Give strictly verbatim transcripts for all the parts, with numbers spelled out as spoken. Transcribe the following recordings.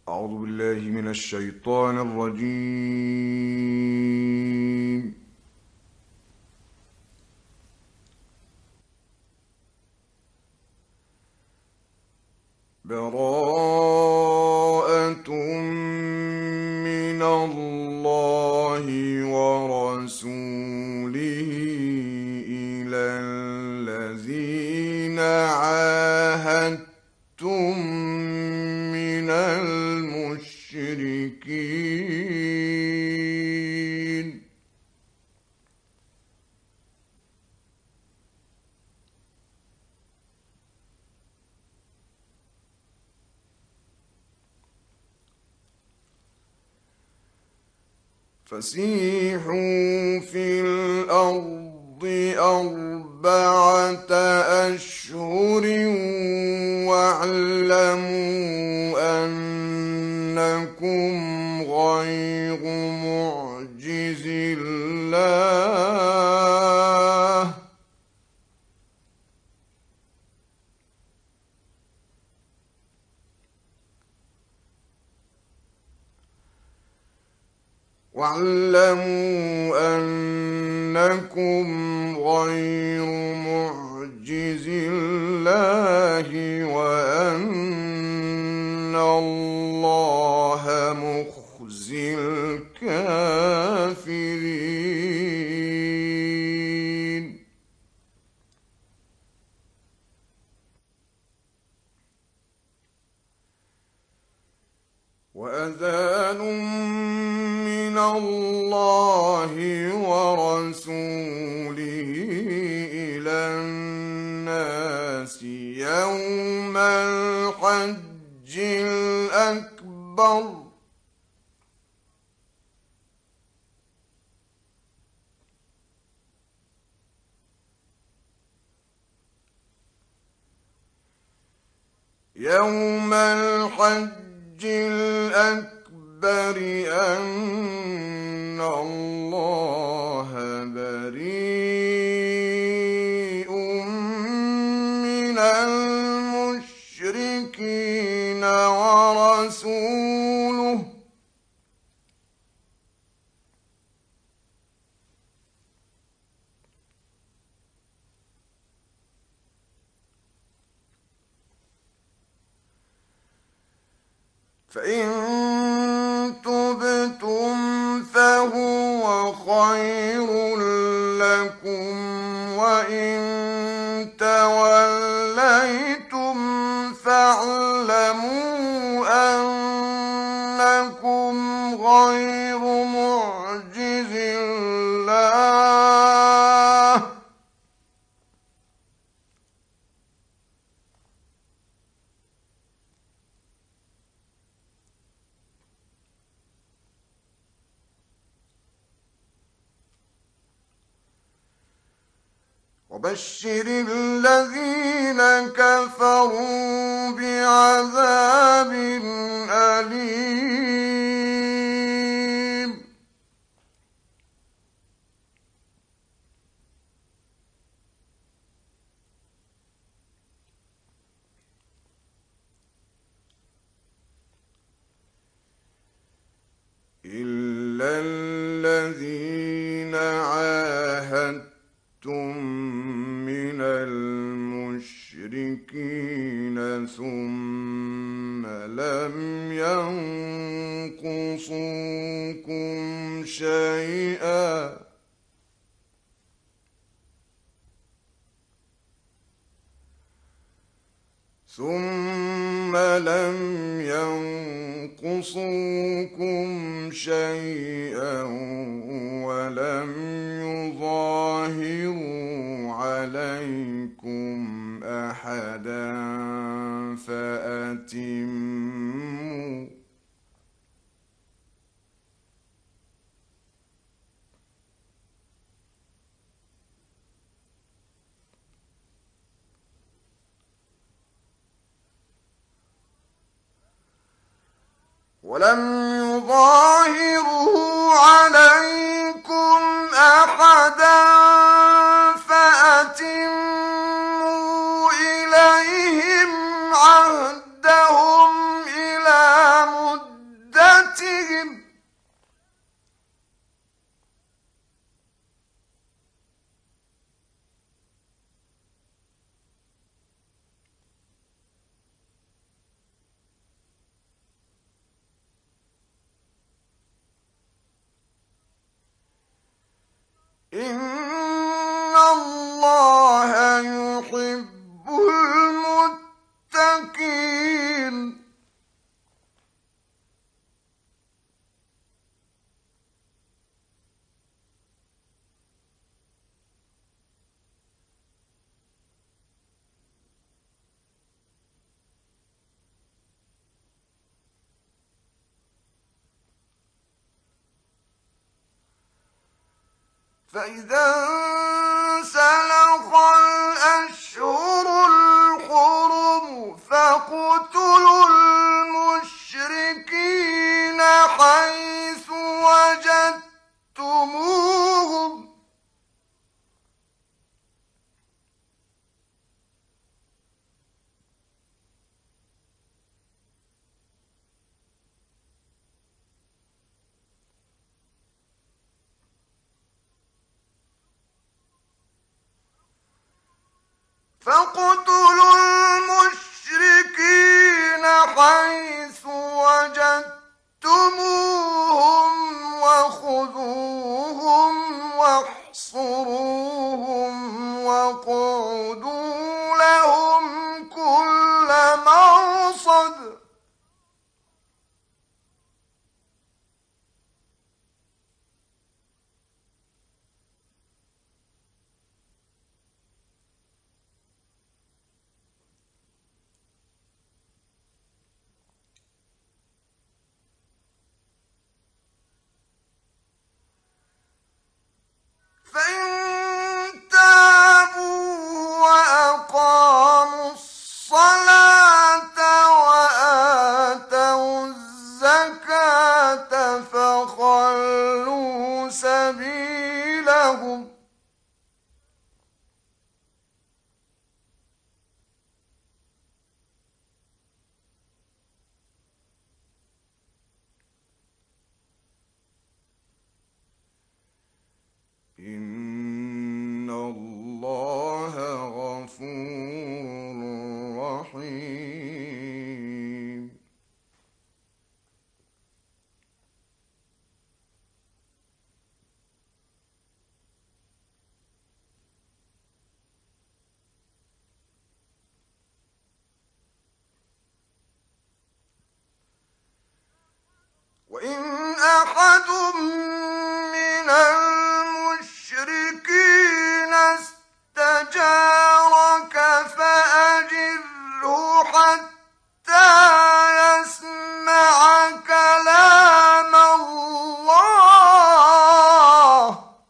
أعوذ بالله من الشيطان الرجيم. براءة من الله ورسوله إلى الذين عاهدتم من المشركين. فسيحوا في الأرض أربعة أشهر واعلموا أنكم غير معجز الله واعلموا أنكم غير معجز الله وأن الله مخزي الكافرين. وأذان من الله ورسوله إلى الناس يوم الحج الأكبر يوم الحج الأكبر أن الله بريء من المشركين ورسوله فإن تبتم فهو خير لكم وإن توليتم فاعلموا أنكم غير معجز الله وبشر الذين كفروا بعذاب أليم. إلا الذين عاهدتم من المشركين ثم لم ينقصوكم شيئا ثم لم ينقصوكم شيئا ولم يظاهروا عليكم أحدا فأتموا ولم يظاهروا عليكم أحدا فأتموا إليهم عهدهم إلى مدة فإذا انسلخ الأشهر الحرم فاقتلوا المشركين حيث وجدتموهم فاقتلوا المشركين حيث وجدتموهم وخذوهم واحصروهم واقعدوا لهم كل مرصد فإن تابوا وأقاموا الصلاة وآتوا الزكاة فخلوا سبيلهم إن الله غفور رحيم وإن أحد من المشركين استجارك فأجره حتى يسمع كلام الله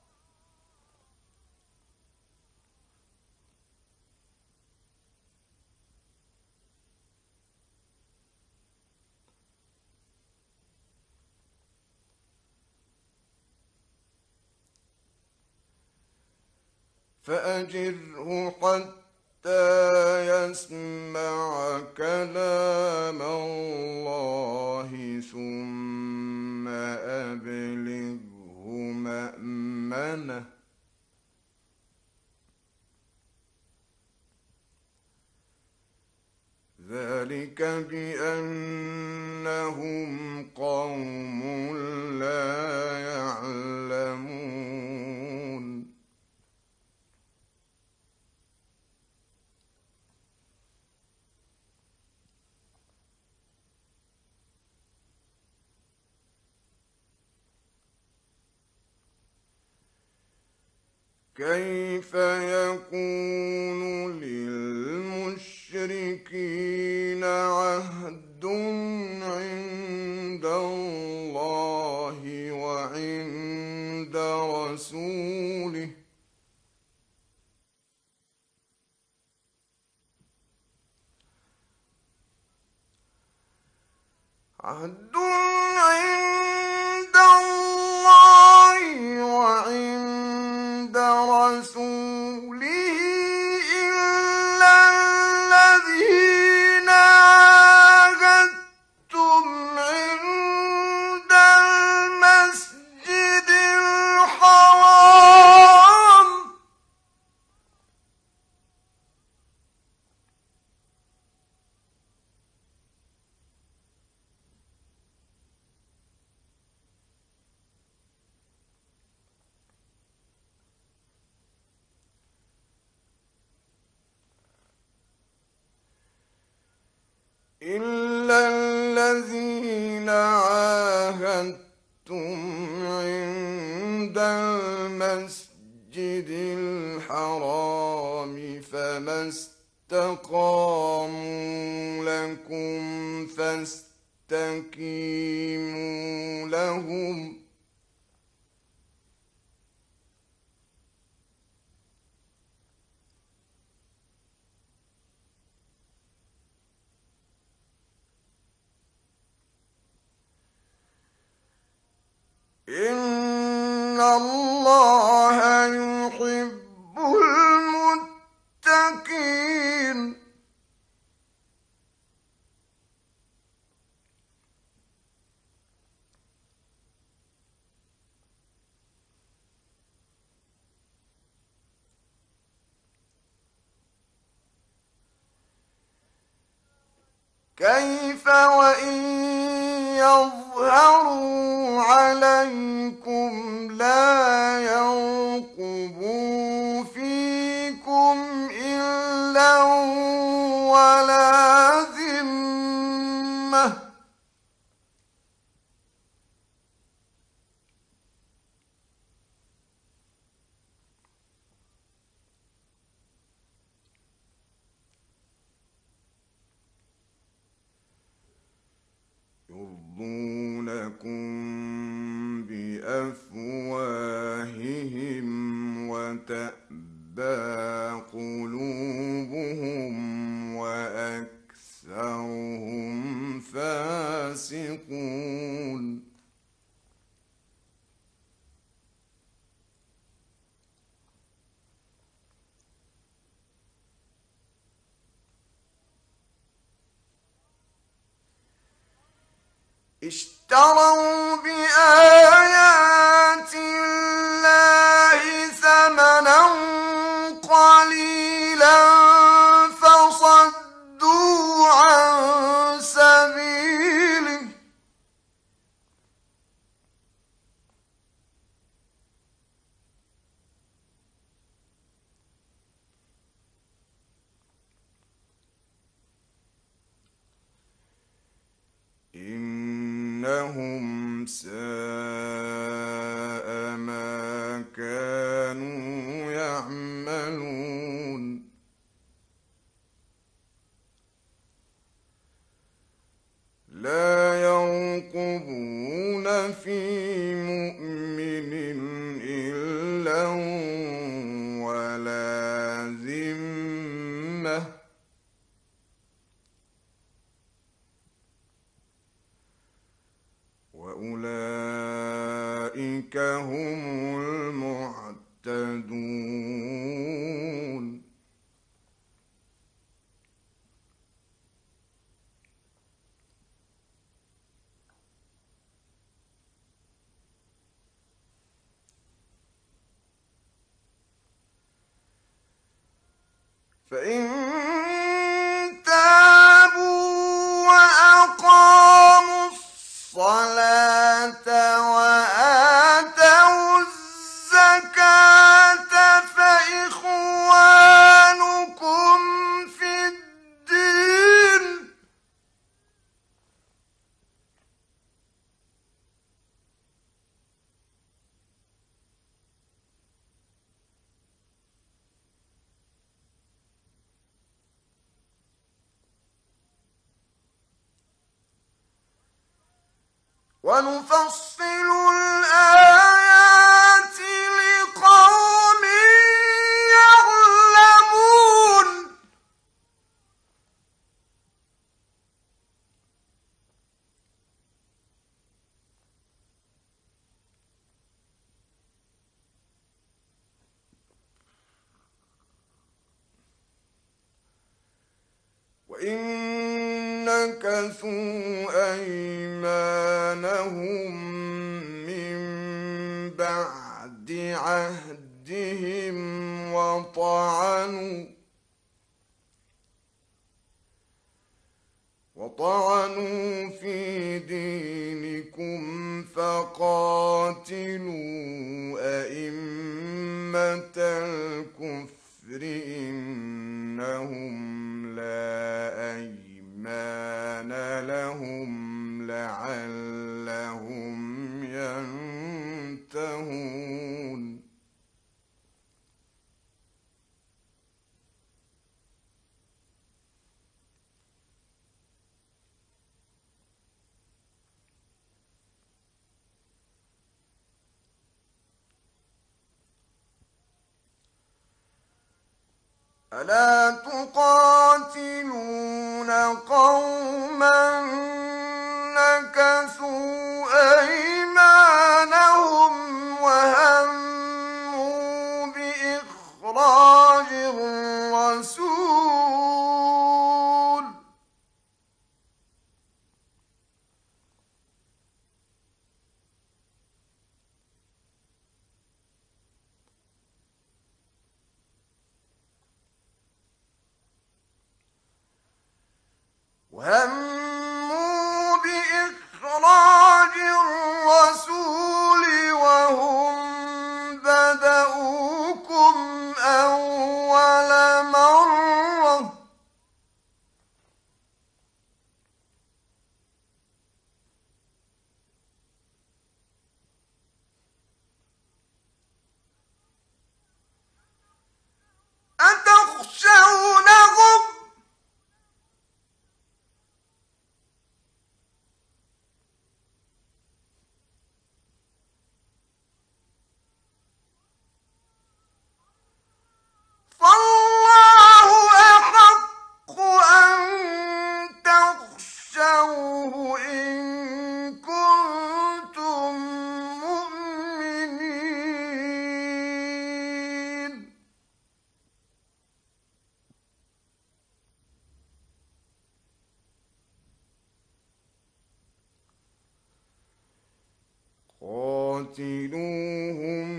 فأجره حتى يسمع كلام الله ثم أبلغه مأمنه ذلك بأنهم قوم لا يعلمون كيف يكون للمشركين عهد عند الله وعند رسوله عهد عند الله وعند رسوله إلا الذين عاهدتم عند المسجد الحرام إلا الذين عاهدتم عند المسجد الحرام فما استقاموا لكم فاستقيموا لهم كيف وإن يظهروا عليكم لا يرقبوا فيكم إلا ولا ذمة يرضونكم بأفواههم وتأبى قلوبهم وأكثرهم فاسقون اشتروا بآيات الله ثمنا قليلا فصدوا عن سبيله إنهم ساء ما كانوا يعملون لا يرقبون في مؤمن إلا ولا ذمة وأولئك هم المعتدون فإن تابوا وأقاموا الصلاة وآتوا الزكاة فإخوانكم في الدين ونفصل الآيات لقوم يعلمون وإن نكثوا أيمانهم من بعد عهدهم وطعنوا وطعنوا في دينكم فقاتلوا أئمة الكفر إنهم لا أيمان لهم لعلهم ينتهون ألا تقاتلون قوما نكثوا أيمانهم وهموا بإخراج الرسول وهذا قاتلوهم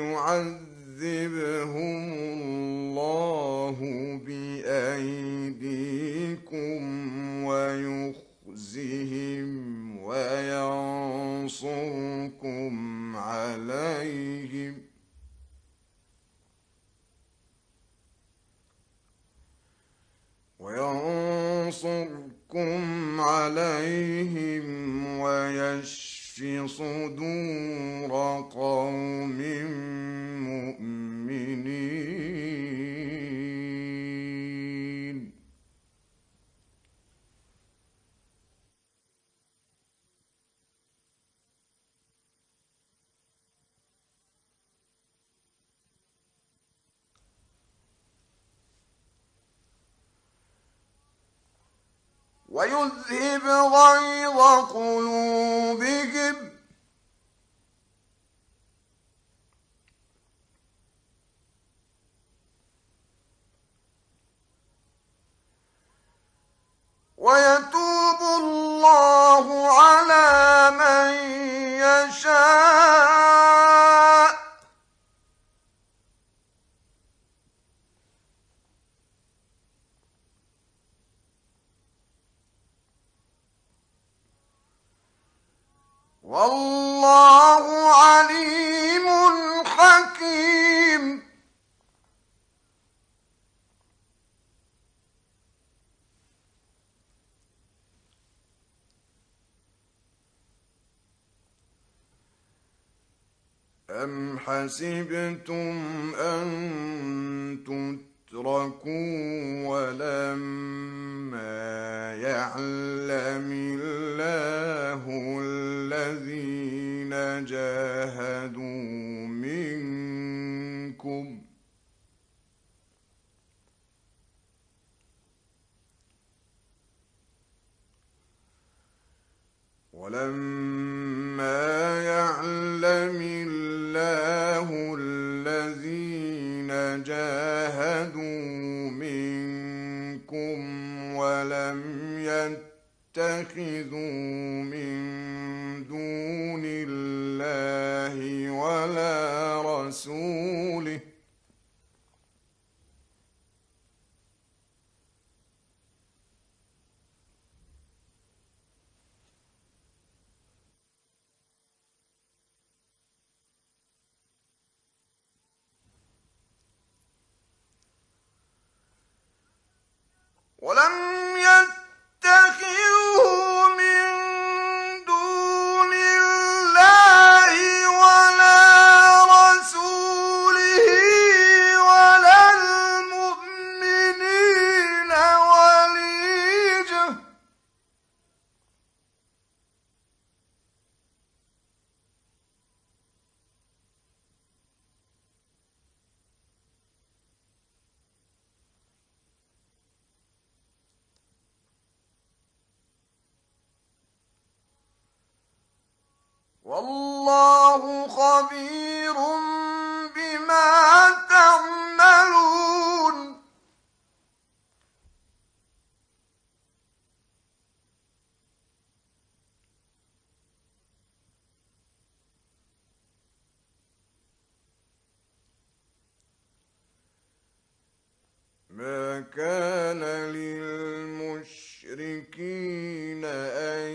يعذبهم الله بأيديكم ويخزهم وينصركم عليهم وينصركم عليهم ويشف صدور قوم مؤمنين. ويذهب غيظ قلوبهم ويتوب الله على من يشاء والله عليم حكيم. أم حسبتم أن تتركوا ولما يعلم الله الذين جاهدوا منكم ولما يعلم الله الذين جاهدوا منكم ولم يتخذوا من دون الله ولا رسوله ولم يتخذوا من دون الله ولا رسوله ولا المؤمنين وليجة والله خبير بما تعملون. ما كان للمشركين أن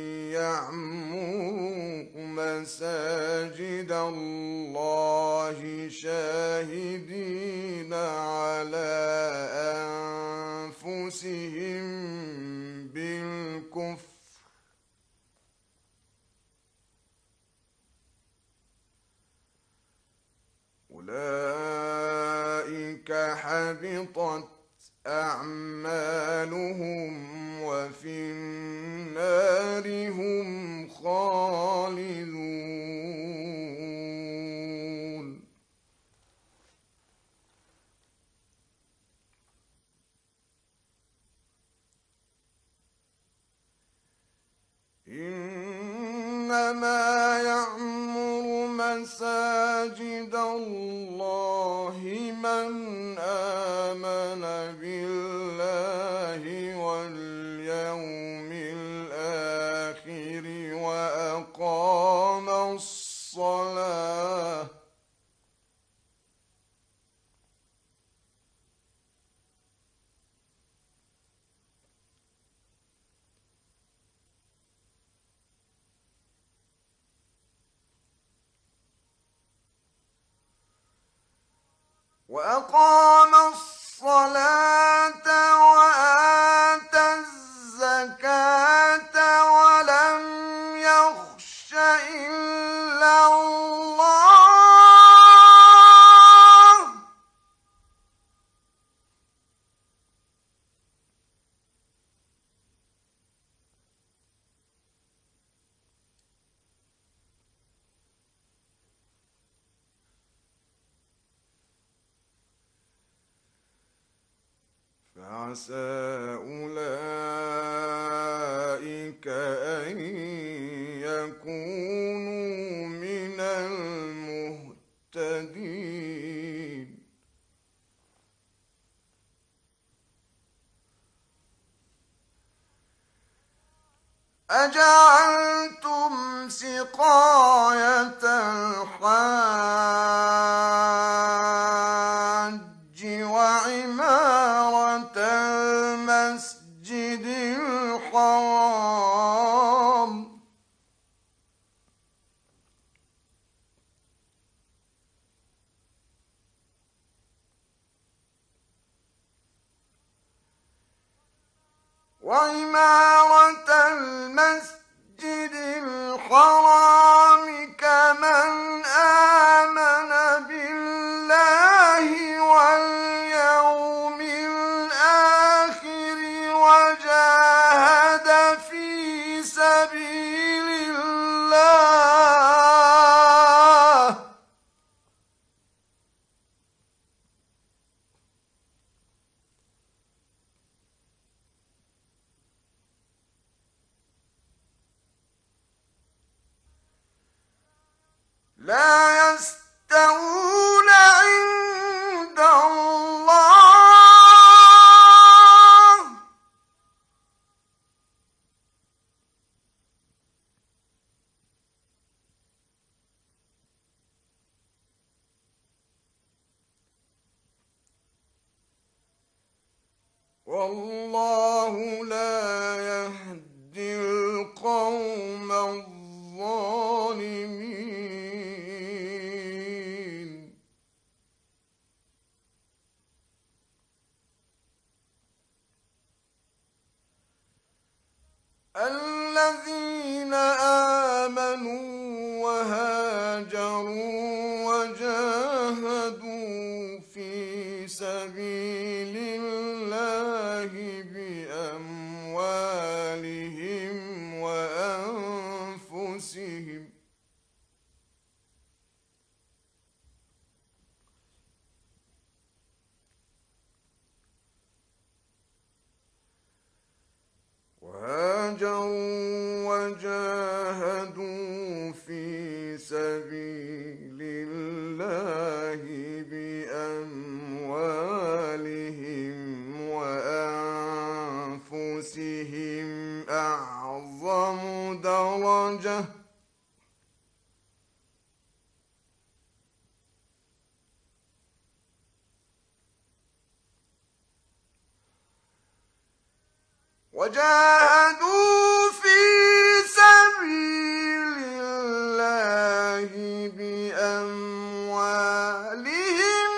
يعمروا مساجد الله شاهدين على أنفسهم بالكفر أولئك حبطت أعمالهم وفي النار هم خالدون. إنما يعمر مساجد الله من آمن بالله واليوم الآخر وأقام الصلاة وأقام الصلاة وآتى الزكاة ولم يخش إلا الله فعسى أولئك أن يكونوا من المهتدين. أجعلتم سقاية الحاج وعمارة المسجد الحرام وعمارة المسجد الحرام كمن آمن بالله واليوم الآخر وجاهد في سبيل الله لا يستوون عند الله والله لا يهدي القوم الظالمين. الذين آمنوا وهاجروا وجاهدوا في سبيل الله بأموالهم وأنفسهم وهاجروا وجاهدوا في سبيل الله بأموالهم وأنفسهم أعظم درجة وجاهدوا في سبيل الله بأموالهم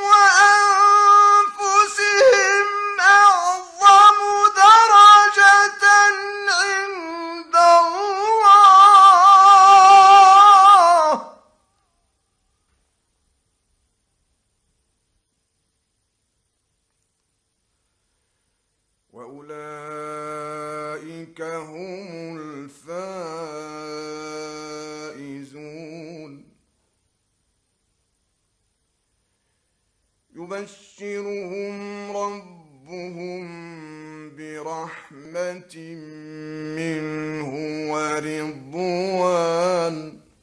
وأنفسهم أعظم درجة عند الله وأولئك هم الفائزون. يبشرهم ربهم برحمة منه ورضوان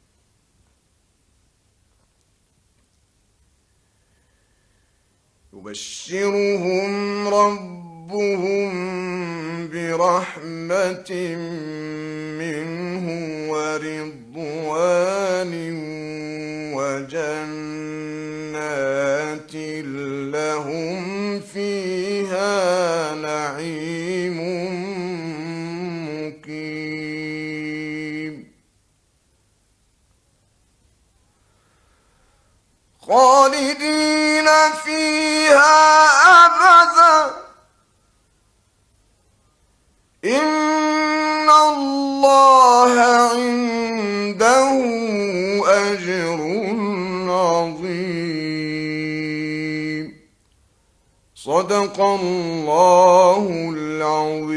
يبشرهم ربهم برحمة منه ورضوان وجنات لهم فيها نعيم مقيم خالدين فيها أبدا إن الله عنده أجر عظيم. صدق الله العظيم.